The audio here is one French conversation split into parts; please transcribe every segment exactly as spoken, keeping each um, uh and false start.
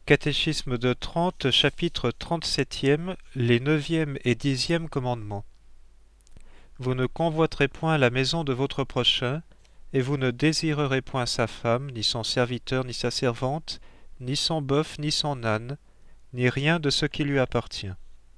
Catéchisme de Trente, chapitre trente-septième, les neuvième et dixième commandements. Vous ne convoiterez point la maison de votre prochain, et vous ne désirerez point sa femme, ni son serviteur, ni sa servante, ni son bœuf, ni son âne, ni rien de ce qui lui appartient.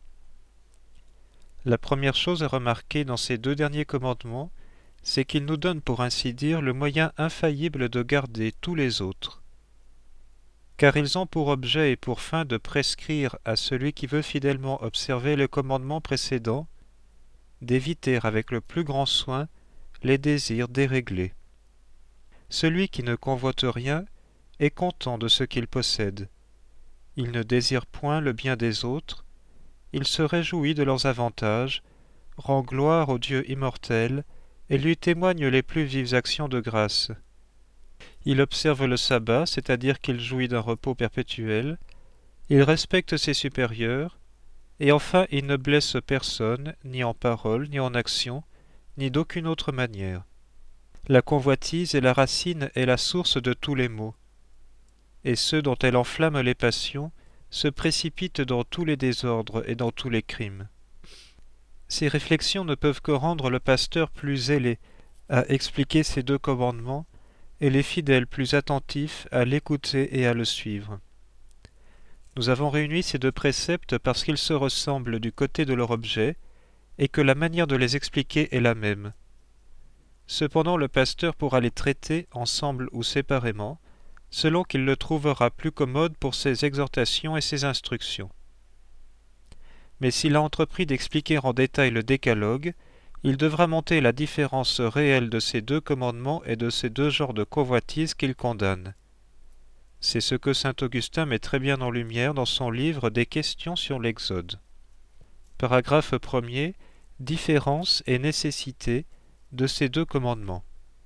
La première chose à remarquer dans ces deux derniers commandements, c'est qu'ils nous donnent pour ainsi dire le moyen infaillible de garder tous les autres. Car ils ont pour objet et pour fin de prescrire à celui qui veut fidèlement observer le commandement précédent d'éviter avec le plus grand soin les désirs déréglés. Celui qui ne convoite rien est content de ce qu'il possède. Il ne désire point le bien des autres, il se réjouit de leurs avantages, rend gloire au Dieu immortel et lui témoigne les plus vives actions de grâce. Il observe le sabbat, c'est-à-dire qu'il jouit d'un repos perpétuel, il respecte ses supérieurs, et enfin il ne blesse personne, ni en parole, ni en action, ni d'aucune autre manière. La convoitise est la racine et la source de tous les maux, et ceux dont elle enflamme les passions se précipitent dans tous les désordres et dans tous les crimes. Ces réflexions ne peuvent que rendre le pasteur plus zélé à expliquer ces deux commandements, et les fidèles plus attentifs à l'écouter et à le suivre. Nous avons réuni ces deux préceptes parce qu'ils se ressemblent du côté de leur objet et que la manière de les expliquer est la même. Cependant, le pasteur pourra les traiter ensemble ou séparément, selon qu'il le trouvera plus commode pour ses exhortations et ses instructions. Mais s'il a entrepris d'expliquer en détail le décalogue, il devra monter la différence réelle de ces deux commandements et de ces deux genres de convoitise qu'il condamne. C'est ce que saint Augustin met très bien en lumière dans son livre des questions sur l'Exode. Paragraphe premier. Différence et nécessité de ces deux commandements.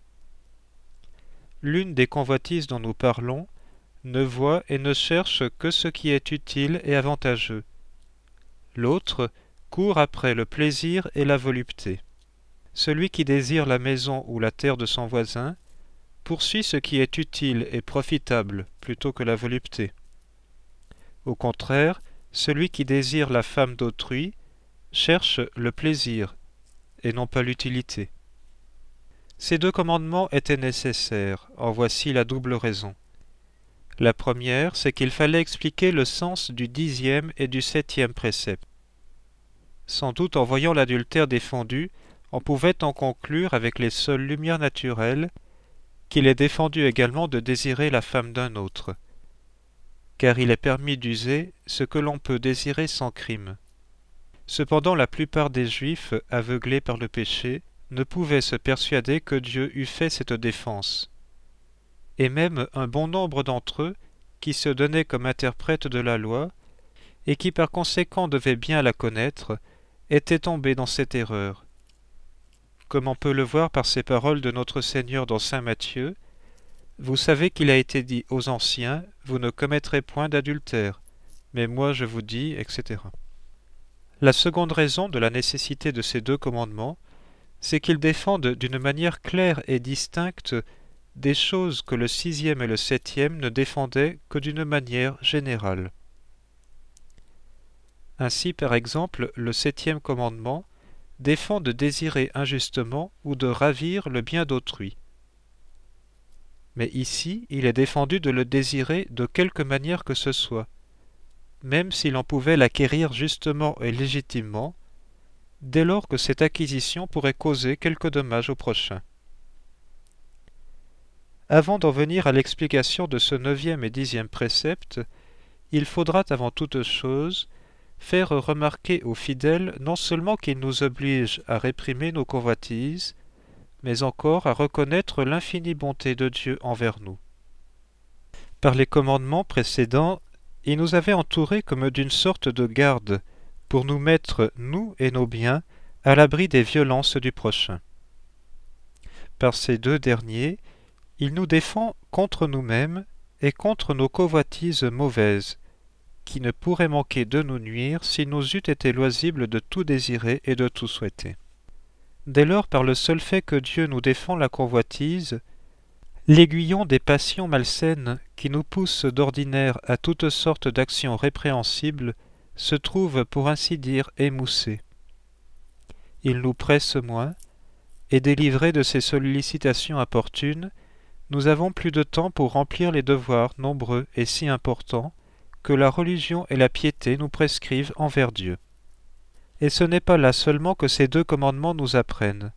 L'une des convoitises dont nous parlons ne voit et ne cherche que ce qui est utile et avantageux. L'autre court après le plaisir et la volupté. Celui qui désire la maison ou la terre de son voisin poursuit ce qui est utile et profitable plutôt que la volupté. Au contraire, celui qui désire la femme d'autrui cherche le plaisir et non pas l'utilité. Ces deux commandements étaient nécessaires, en voici la double raison. La première, c'est qu'il fallait expliquer le sens du dixième et du septième précepte. Sans doute en voyant l'adultère défendu, on pouvait en conclure avec les seules lumières naturelles qu'il est défendu également de désirer la femme d'un autre, car il est permis d'user ce que l'on peut désirer sans crime. Cependant, la plupart des Juifs, aveuglés par le péché, ne pouvaient se persuader que Dieu eût fait cette défense, et même un bon nombre d'entre eux, qui se donnaient comme interprètes de la loi, et qui par conséquent devaient bien la connaître, étaient tombés dans cette erreur. Comme on peut le voir par ces paroles de notre Seigneur dans saint Matthieu, vous savez qu'il a été dit aux anciens, vous ne commettrez point d'adultère, mais moi je vous dis, et cetera. La seconde raison de la nécessité de ces deux commandements, c'est qu'ils défendent d'une manière claire et distincte des choses que le sixième et le septième ne défendaient que d'une manière générale. Ainsi, par exemple, le septième commandement défend de désirer injustement ou de ravir le bien d'autrui. Mais ici, il est défendu de le désirer de quelque manière que ce soit, même si l'on pouvait l'acquérir justement et légitimement, dès lors que cette acquisition pourrait causer quelque dommage au prochain. Avant d'en venir à l'explication de ce neuvième et dixième précepte, il faudra avant toute chose faire remarquer aux fidèles non seulement qu'il nous oblige à réprimer nos convoitises, mais encore à reconnaître l'infinie bonté de Dieu envers nous. Par les commandements précédents, il nous avait entourés comme d'une sorte de garde pour nous mettre, nous et nos biens, à l'abri des violences du prochain. Par ces deux derniers, il nous défend contre nous-mêmes et contre nos convoitises mauvaises, qui ne pourrait manquer de nous nuire s'il nous eût été loisible de tout désirer et de tout souhaiter. Dès lors, par le seul fait que Dieu nous défend la convoitise, l'aiguillon des passions malsaines qui nous pousse d'ordinaire à toutes sortes d'actions répréhensibles, se trouve, pour ainsi dire, émoussé. Il nous presse moins, et délivrés de ces sollicitations importunes, nous avons plus de temps pour remplir les devoirs nombreux et si importants que la religion et la piété nous prescrivent envers Dieu. Et ce n'est pas là seulement que ces deux commandements nous apprennent.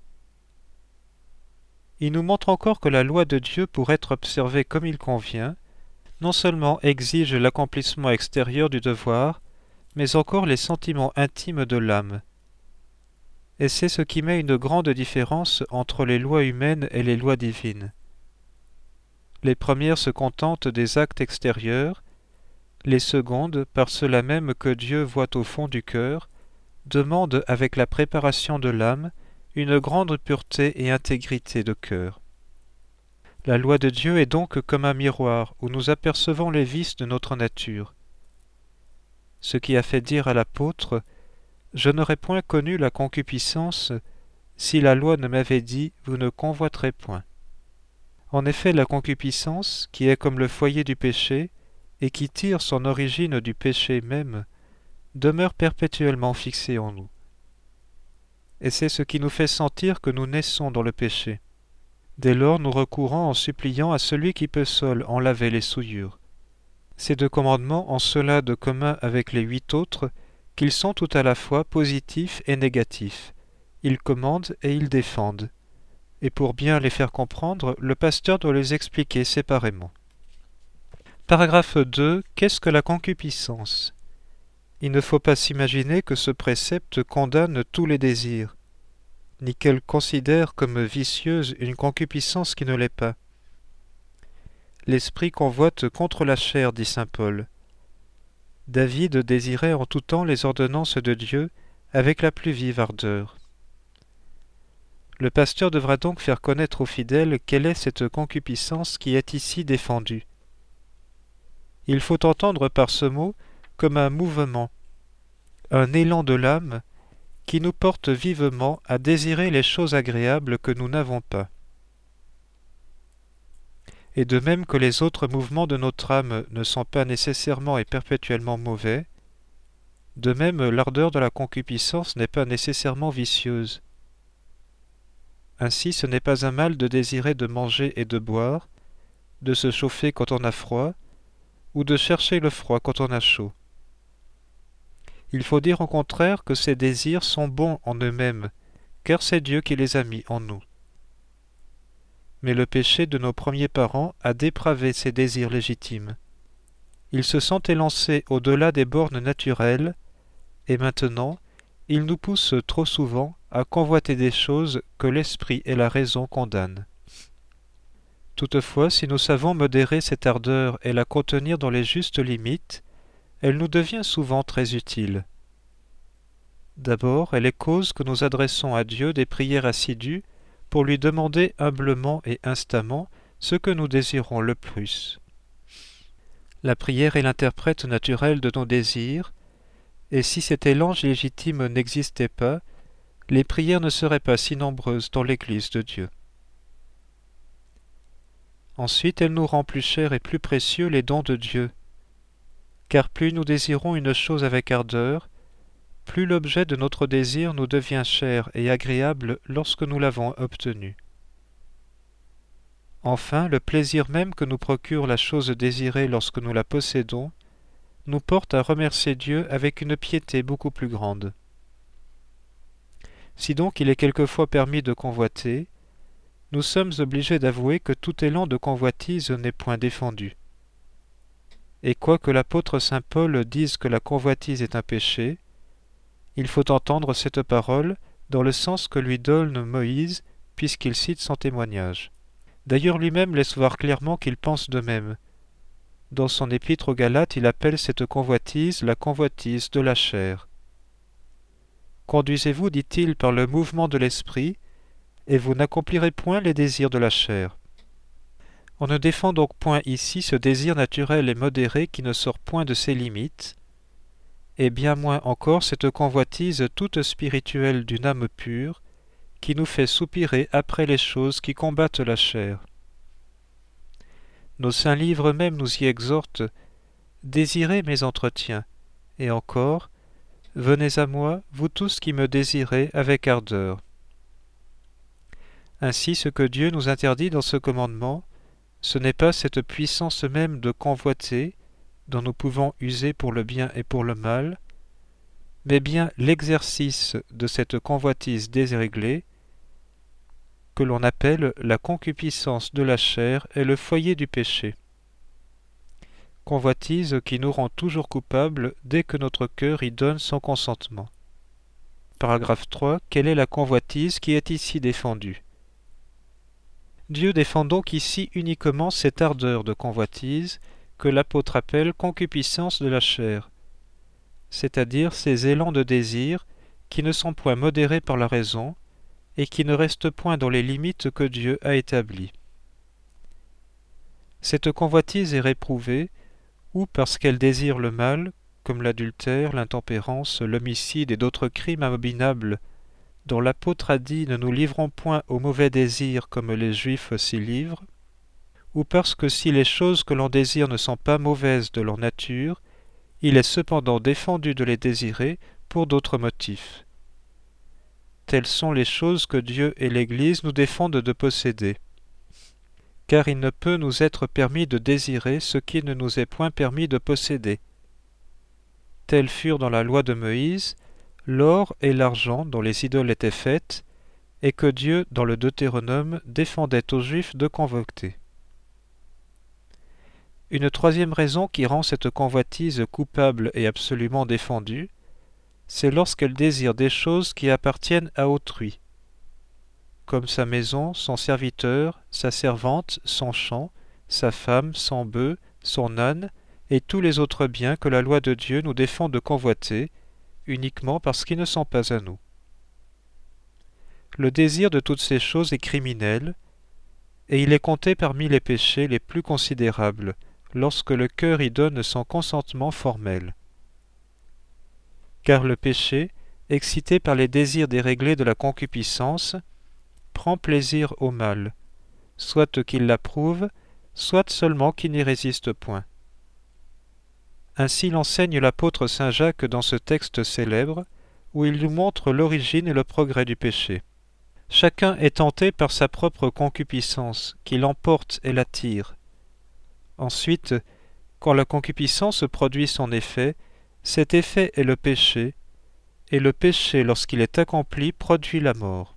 Il nous montre encore que la loi de Dieu, pour être observée comme il convient, non seulement exige l'accomplissement extérieur du devoir, mais encore les sentiments intimes de l'âme. Et c'est ce qui met une grande différence entre les lois humaines et les lois divines. Les premières se contentent des actes extérieurs, les secondes, par cela même que Dieu voit au fond du cœur, demandent avec la préparation de l'âme une grande pureté et intégrité de cœur. La loi de Dieu est donc comme un miroir où nous apercevons les vices de notre nature. Ce qui a fait dire à l'apôtre « Je n'aurais point connu la concupiscence si la loi ne m'avait dit « Vous ne convoiterez point ». En effet, la concupiscence, qui est comme le foyer du péché, et qui tire son origine du péché même, demeure perpétuellement fixée en nous. Et c'est ce qui nous fait sentir que nous naissons dans le péché. Dès lors, nous recourons en suppliant à celui qui peut seul en laver les souillures. Ces deux commandements ont cela de commun avec les huit autres, qu'ils sont tout à la fois positifs et négatifs. Ils commandent et ils défendent. Et pour bien les faire comprendre, le pasteur doit les expliquer séparément. Paragraphe deux. Qu'est-ce que la concupiscence ? Il ne faut pas s'imaginer que ce précepte condamne tous les désirs, ni qu'elle considère comme vicieuse une concupiscence qui ne l'est pas. L'esprit convoite contre la chair, dit saint Paul. David désirait en tout temps les ordonnances de Dieu avec la plus vive ardeur. Le pasteur devra donc faire connaître aux fidèles quelle est cette concupiscence qui est ici défendue. Il faut entendre par ce mot comme un mouvement, un élan de l'âme qui nous porte vivement à désirer les choses agréables que nous n'avons pas. Et de même que les autres mouvements de notre âme ne sont pas nécessairement et perpétuellement mauvais, de même l'ardeur de la concupiscence n'est pas nécessairement vicieuse. Ainsi, ce n'est pas un mal de désirer de manger et de boire, de se chauffer quand on a froid, ou de chercher le froid quand on a chaud. Il faut dire au contraire que ces désirs sont bons en eux-mêmes, car c'est Dieu qui les a mis en nous. Mais le péché de nos premiers parents a dépravé ces désirs légitimes. Ils se sont élancés au-delà des bornes naturelles, et maintenant, ils nous poussent trop souvent à convoiter des choses que l'esprit et la raison condamnent. Toutefois, si nous savons modérer cette ardeur et la contenir dans les justes limites, elle nous devient souvent très utile. D'abord, elle est cause que nous adressons à Dieu des prières assidues pour lui demander humblement et instamment ce que nous désirons le plus. La prière est l'interprète naturel de nos désirs, et si cet élan légitime n'existait pas, les prières ne seraient pas si nombreuses dans l'Église de Dieu. Ensuite, elle nous rend plus chers et plus précieux les dons de Dieu, car plus nous désirons une chose avec ardeur, plus l'objet de notre désir nous devient cher et agréable lorsque nous l'avons obtenu. Enfin, le plaisir même que nous procure la chose désirée lorsque nous la possédons nous porte à remercier Dieu avec une piété beaucoup plus grande. Si donc il est quelquefois permis de convoiter, nous sommes obligés d'avouer que tout élan de convoitise n'est point défendu. Et quoique l'apôtre saint Paul dise que la convoitise est un péché, il faut entendre cette parole dans le sens que lui donne Moïse, puisqu'il cite son témoignage. D'ailleurs lui-même laisse voir clairement qu'il pense de même. Dans son épître aux Galates, il appelle cette convoitise la convoitise de la chair. Conduisez-vous, dit-il, par le mouvement de l'esprit, et vous n'accomplirez point les désirs de la chair. On ne défend donc point ici ce désir naturel et modéré qui ne sort point de ses limites, et bien moins encore cette convoitise toute spirituelle d'une âme pure, qui nous fait soupirer après les choses qui combattent la chair. nos saints livres même nous y exhortent, « Désirez mes entretiens », et encore, « Venez à moi, vous tous qui me désirez avec ardeur ». Ainsi, ce que Dieu nous interdit dans ce commandement, ce n'est pas cette puissance même de convoiter, dont nous pouvons user pour le bien et pour le mal, mais bien l'exercice de cette convoitise déréglée, que l'on appelle la concupiscence de la chair et le foyer du péché. Convoitise qui nous rend toujours coupables dès que notre cœur y donne son consentement. Paragraphe trois. Quelle est la convoitise qui est ici défendue? Dieu défend donc ici uniquement cette ardeur de convoitise que l'apôtre appelle concupiscence de la chair, c'est-à-dire ces élans de désir qui ne sont point modérés par la raison et qui ne restent point dans les limites que Dieu a établies. Cette convoitise est réprouvée ou parce qu'elle désire le mal, comme l'adultère, l'intempérance, l'homicide et d'autres crimes abominables, dont l'apôtre a dit « Ne nous livrons point aux mauvais désirs comme les Juifs s'y livrent », ou parce que si les choses que l'on désire ne sont pas mauvaises de leur nature, il est cependant défendu de les désirer pour d'autres motifs. Telles sont les choses que Dieu et l'Église nous défendent de posséder. Car il ne peut nous être permis de désirer ce qui ne nous est point permis de posséder. Tels furent dans la loi de Moïse l'or et l'argent dont les idoles étaient faites, et que Dieu, dans le Deutéronome, défendait aux Juifs de convoiter. Une troisième raison qui rend cette convoitise coupable et absolument défendue, c'est lorsqu'elle désire des choses qui appartiennent à autrui, comme sa maison, son serviteur, sa servante, son champ, sa femme, son bœuf, son âne, et tous les autres biens que la loi de Dieu nous défend de convoiter, uniquement parce qu'ils ne sont pas à nous. Le désir de toutes ces choses est criminel, et il est compté parmi les péchés les plus considérables, lorsque le cœur y donne son consentement formel. Car le péché, excité par les désirs déréglés de la concupiscence, prend plaisir au mal, soit qu'il l'approuve, soit seulement qu'il n'y résiste point. Ainsi l'enseigne l'apôtre saint Jacques dans ce texte célèbre, où il nous montre l'origine et le progrès du péché. Chacun est tenté par sa propre concupiscence, qui l'emporte et l'attire. Ensuite, quand la concupiscence produit son effet, cet effet est le péché, et le péché, lorsqu'il est accompli, produit la mort.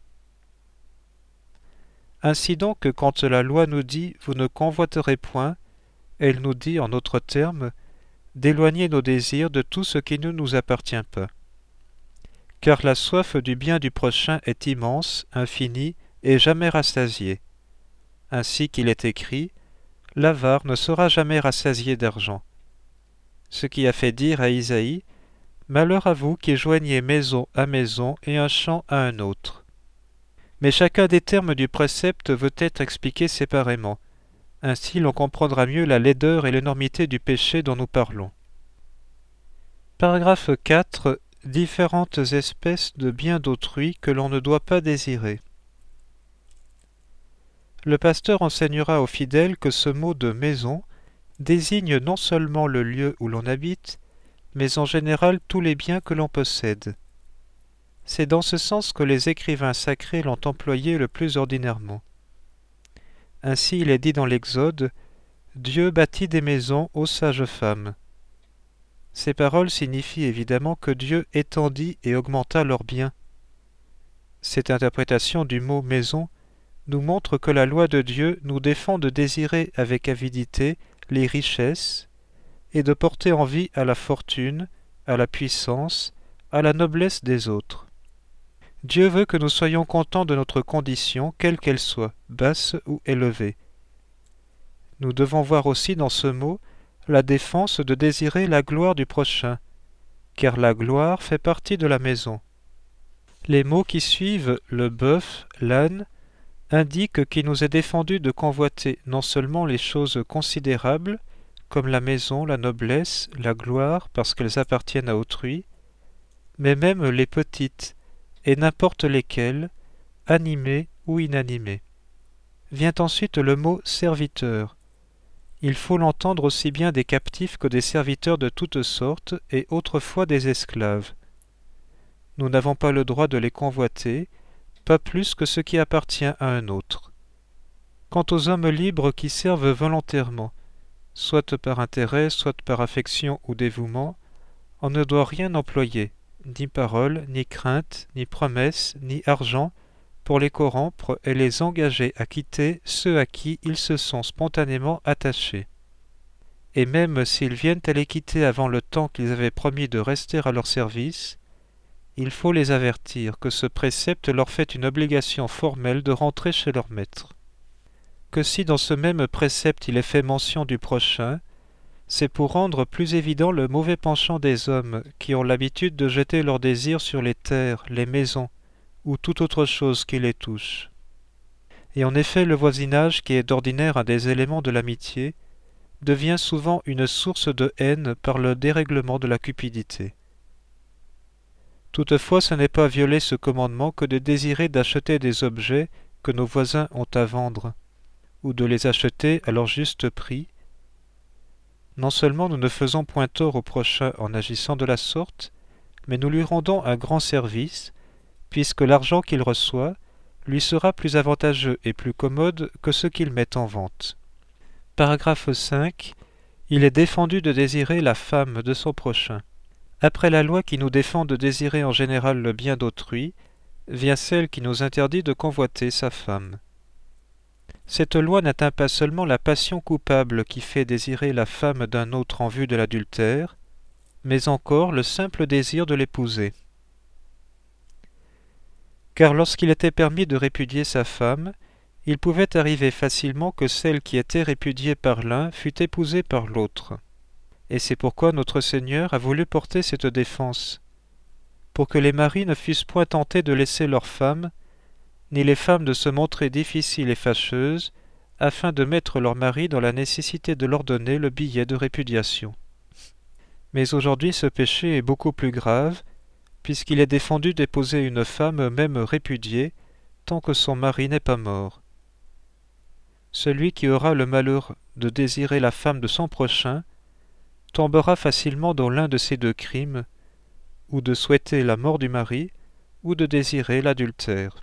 Ainsi donc, quand la loi nous dit « Vous ne convoiterez point », elle nous dit, en d'autres termes, d'éloigner nos désirs de tout ce qui ne nous appartient pas. Car la soif du bien du prochain est immense, infinie, et jamais rassasiée. Ainsi qu'il est écrit, « L'avare ne sera jamais rassasié d'argent ». Ce qui a fait dire à Isaïe, « Malheur à vous qui joignez maison à maison et un champ à un autre ». Mais chacun des termes du précepte veut être expliqué séparément. Ainsi l'on comprendra mieux la laideur et l'énormité du péché dont nous parlons. Paragraphe quatre. Différentes espèces de biens d'autrui que l'on ne doit pas désirer. Le pasteur enseignera aux fidèles que ce mot de maison désigne non seulement le lieu où l'on habite, mais en général tous les biens que l'on possède. C'est dans ce sens que les écrivains sacrés l'ont employé le plus ordinairement. Ainsi il est dit dans l'Exode, « Dieu bâtit des maisons aux sages femmes ». Ces paroles signifient évidemment que Dieu étendit et augmenta leurs biens. Cette interprétation du mot « maison » nous montre que la loi de Dieu nous défend de désirer avec avidité les richesses et de porter envie à la fortune, à la puissance, à la noblesse des autres. Dieu veut que nous soyons contents de notre condition, quelle qu'elle soit, basse ou élevée. Nous devons voir aussi dans ce mot la défense de désirer la gloire du prochain, car la gloire fait partie de la maison. Les mots qui suivent, le bœuf, l'âne, indiquent qu'il nous est défendu de convoiter non seulement les choses considérables, comme la maison, la noblesse, la gloire, parce qu'elles appartiennent à autrui, mais même les petites, et n'importe lesquelles, animées ou inanimées. Vient ensuite le mot « serviteur ». Il faut l'entendre aussi bien des captifs que des serviteurs de toutes sortes, et autrefois des esclaves. Nous n'avons pas le droit de les convoiter, pas plus que ce qui appartient à un autre. Quant aux hommes libres qui servent volontairement, soit par intérêt, soit par affection ou dévouement, on ne doit rien employer, ni parole, ni crainte, ni promesse, ni argent, pour les corrompre et les engager à quitter ceux à qui ils se sont spontanément attachés. Et même s'ils viennent à les quitter avant le temps qu'ils avaient promis de rester à leur service, il faut les avertir que ce précepte leur fait une obligation formelle de rentrer chez leur maître. Que si dans ce même précepte il est fait mention du prochain, c'est pour rendre plus évident le mauvais penchant des hommes qui ont l'habitude de jeter leurs désirs sur les terres, les maisons, ou toute autre chose qui les touche. Et en effet, le voisinage, qui est d'ordinaire un des éléments de l'amitié, devient souvent une source de haine par le dérèglement de la cupidité. Toutefois, ce n'est pas violer ce commandement que de désirer d'acheter des objets que nos voisins ont à vendre, ou de les acheter à leur juste prix. Non seulement nous ne faisons point tort au prochain en agissant de la sorte, mais nous lui rendons un grand service, puisque l'argent qu'il reçoit lui sera plus avantageux et plus commode que ce qu'il met en vente. Paragraphe cinq. Il est défendu de désirer la femme de son prochain. Après la loi qui nous défend de désirer en général le bien d'autrui, vient celle qui nous interdit de convoiter sa femme. Cette loi n'atteint pas seulement la passion coupable qui fait désirer la femme d'un autre en vue de l'adultère, mais encore le simple désir de l'épouser. Car lorsqu'il était permis de répudier sa femme, il pouvait arriver facilement que celle qui était répudiée par l'un fût épousée par l'autre. Et c'est pourquoi notre Seigneur a voulu porter cette défense, pour que les maris ne fussent point tentés de laisser leurs femmes, ni les femmes de se montrer difficiles et fâcheuses, afin de mettre leur mari dans la nécessité de leur donner le billet de répudiation. Mais aujourd'hui ce péché est beaucoup plus grave, puisqu'il est défendu d'épouser une femme même répudiée, tant que son mari n'est pas mort. Celui qui aura le malheur de désirer la femme de son prochain tombera facilement dans l'un de ces deux crimes, ou de souhaiter la mort du mari, ou de désirer l'adultère.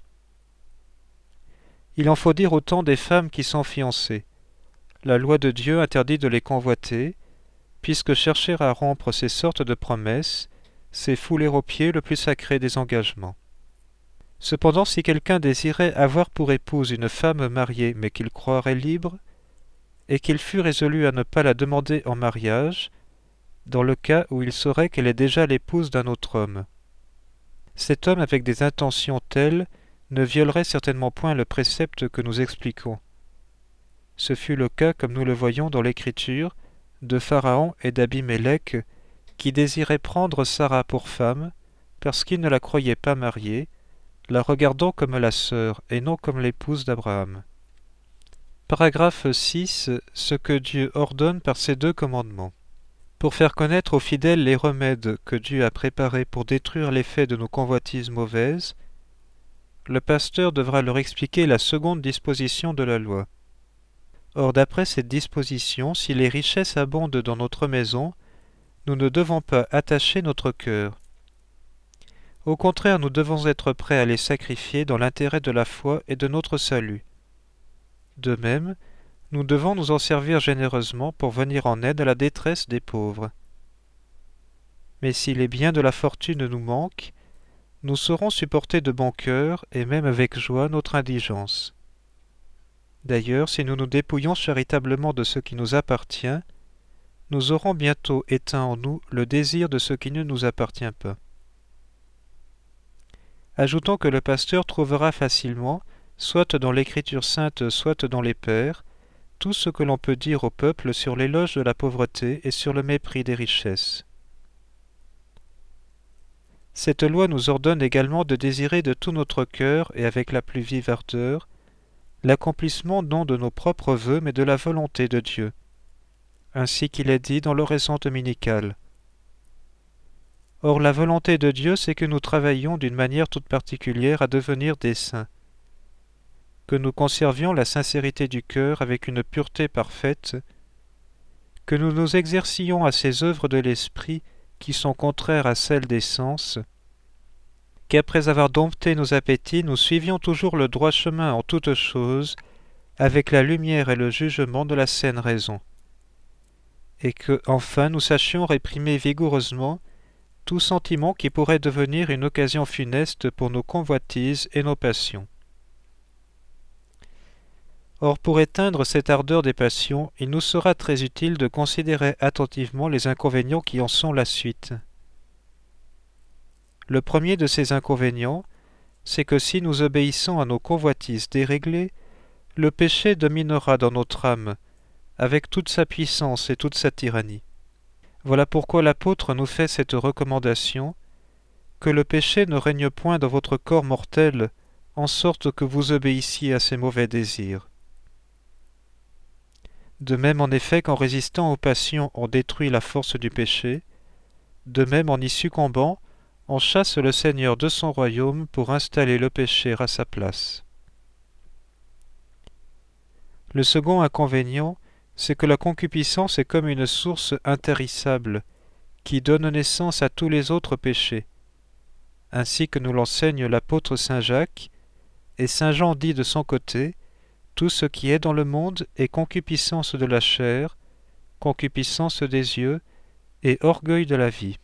Il en faut dire autant des femmes qui sont fiancées. La loi de Dieu interdit de les convoiter, puisque chercher à rompre ces sortes de promesses, c'est fouler aux pieds le plus sacré des engagements. Cependant, si quelqu'un désirait avoir pour épouse une femme mariée mais qu'il croirait libre, et qu'il fût résolu à ne pas la demander en mariage, dans le cas où il saurait qu'elle est déjà l'épouse d'un autre homme. Cet homme avec des intentions telles ne violerait certainement point le précepte que nous expliquons. Ce fut le cas, comme nous le voyons dans l'Écriture, de Pharaon et d'Abimélec, qui désiraient prendre Sarah pour femme, parce qu'ils ne la croyaient pas mariée, la regardant comme la sœur et non comme l'épouse d'Abraham. Paragraphe six. Ce que Dieu ordonne par ces deux commandements. Pour faire connaître aux fidèles les remèdes que Dieu a préparés pour détruire l'effet de nos convoitises mauvaises, le pasteur devra leur expliquer la seconde disposition de la loi. Or, d'après cette disposition, si les richesses abondent dans notre maison, nous ne devons pas attacher notre cœur. Au contraire, nous devons être prêts à les sacrifier dans l'intérêt de la foi et de notre salut. De même, nous devons nous en servir généreusement pour venir en aide à la détresse des pauvres. Mais si les biens de la fortune nous manquent, nous saurons supporter de bon cœur et même avec joie notre indigence. D'ailleurs, si nous nous dépouillons charitablement de ce qui nous appartient, nous aurons bientôt éteint en nous le désir de ce qui ne nous appartient pas. Ajoutons que le pasteur trouvera facilement, soit dans l'Écriture sainte, soit dans les Pères, tout ce que l'on peut dire au peuple sur l'éloge de la pauvreté et sur le mépris des richesses. Cette loi nous ordonne également de désirer de tout notre cœur et avec la plus vive ardeur l'accomplissement non de nos propres vœux mais de la volonté de Dieu, ainsi qu'il est dit dans l'oraison dominicale. Or la volonté de Dieu, c'est que nous travaillions d'une manière toute particulière à devenir des saints, que nous conservions la sincérité du cœur avec une pureté parfaite, que nous nous exercions à ces œuvres de l'esprit qui sont contraires à celles des sens, qu'après avoir dompté nos appétits, nous suivions toujours le droit chemin en toutes choses, avec la lumière et le jugement de la saine raison, et que, enfin, nous sachions réprimer vigoureusement tout sentiment qui pourrait devenir une occasion funeste pour nos convoitises et nos passions. Or, pour éteindre cette ardeur des passions, il nous sera très utile de considérer attentivement les inconvénients qui en sont la suite. Le premier de ces inconvénients, c'est que si nous obéissons à nos convoitises déréglées, le péché dominera dans notre âme, avec toute sa puissance et toute sa tyrannie. Voilà pourquoi l'apôtre nous fait cette recommandation, que le péché ne règne point dans votre corps mortel, en sorte que vous obéissiez à ses mauvais désirs. De même en effet qu'en résistant aux passions on détruit la force du péché, de même en y succombant, on chasse le Seigneur de son royaume pour installer le péché à sa place. Le second inconvénient, c'est que la concupiscence est comme une source intarissable, qui donne naissance à tous les autres péchés, ainsi que nous l'enseigne l'apôtre Saint Jacques, et Saint Jean dit de son côté, tout ce qui est dans le monde est concupiscence de la chair, concupiscence des yeux et orgueil de la vie.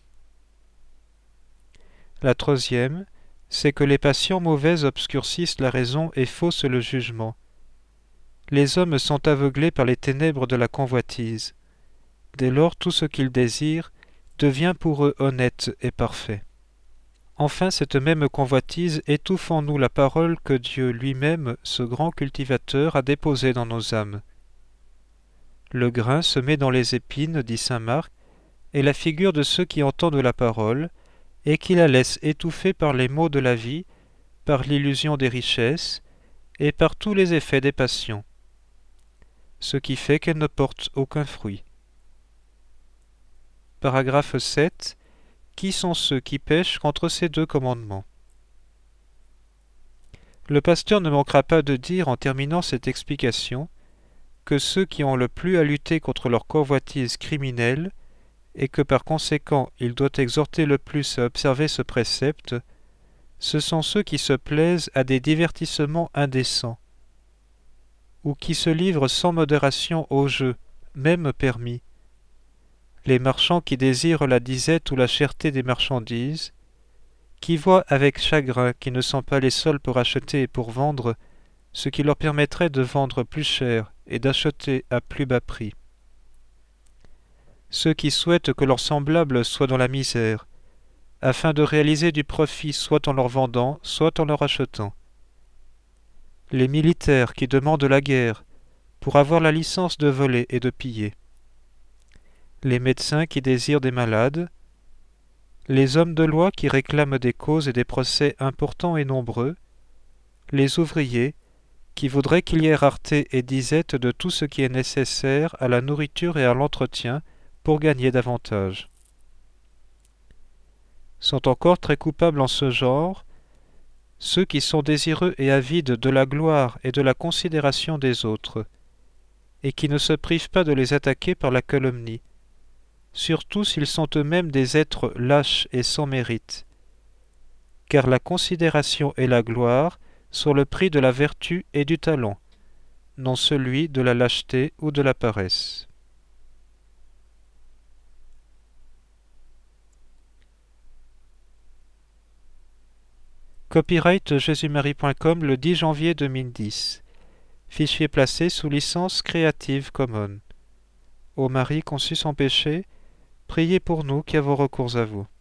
La troisième, c'est que les passions mauvaises obscurcissent la raison et faussent le jugement. Les hommes sont aveuglés par les ténèbres de la convoitise. Dès lors, tout ce qu'ils désirent devient pour eux honnête et parfait. Enfin, cette même convoitise étouffe en nous la parole que Dieu lui-même, ce grand cultivateur, a déposée dans nos âmes. Le grain semé dans les épines, dit saint Marc, est la figure de ceux qui entendent la parole et qui la laissent étouffer par les maux de la vie, par l'illusion des richesses et par tous les effets des passions, ce qui fait qu'elle ne porte aucun fruit. Paragraphe sept. Qui sont ceux qui pêchent contre ces deux commandements? Le pasteur ne manquera pas de dire en terminant cette explication que ceux qui ont le plus à lutter contre leur convoitise criminelle et que par conséquent il doit exhorter le plus à observer ce précepte, ce sont ceux qui se plaisent à des divertissements indécents ou qui se livrent sans modération au jeu, même permis, les marchands qui désirent la disette ou la cherté des marchandises, qui voient avec chagrin qu'ils ne sont pas les seuls pour acheter et pour vendre, ce qui leur permettrait de vendre plus cher et d'acheter à plus bas prix. Ceux qui souhaitent que leurs semblables soient dans la misère, afin de réaliser du profit soit en leur vendant, soit en leur achetant. Les militaires qui demandent la guerre pour avoir la licence de voler et de piller. Les médecins qui désirent des malades, les hommes de loi qui réclament des causes et des procès importants et nombreux, les ouvriers qui voudraient qu'il y ait rareté et disette de tout ce qui est nécessaire à la nourriture et à l'entretien pour gagner davantage. Sont encore très coupables en ce genre ceux qui sont désireux et avides de la gloire et de la considération des autres, et qui ne se privent pas de les attaquer par la calomnie, surtout s'ils sont eux-mêmes des êtres lâches et sans mérite, car la considération et la gloire sont le prix de la vertu et du talent, non celui de la lâcheté ou de la paresse. Copyright jésus marie point com le dix janvier deux mille dix. Fichier placé sous licence Creative Commons. Ô Marie conçue sans péché, priez pour nous qui avons recours à vous.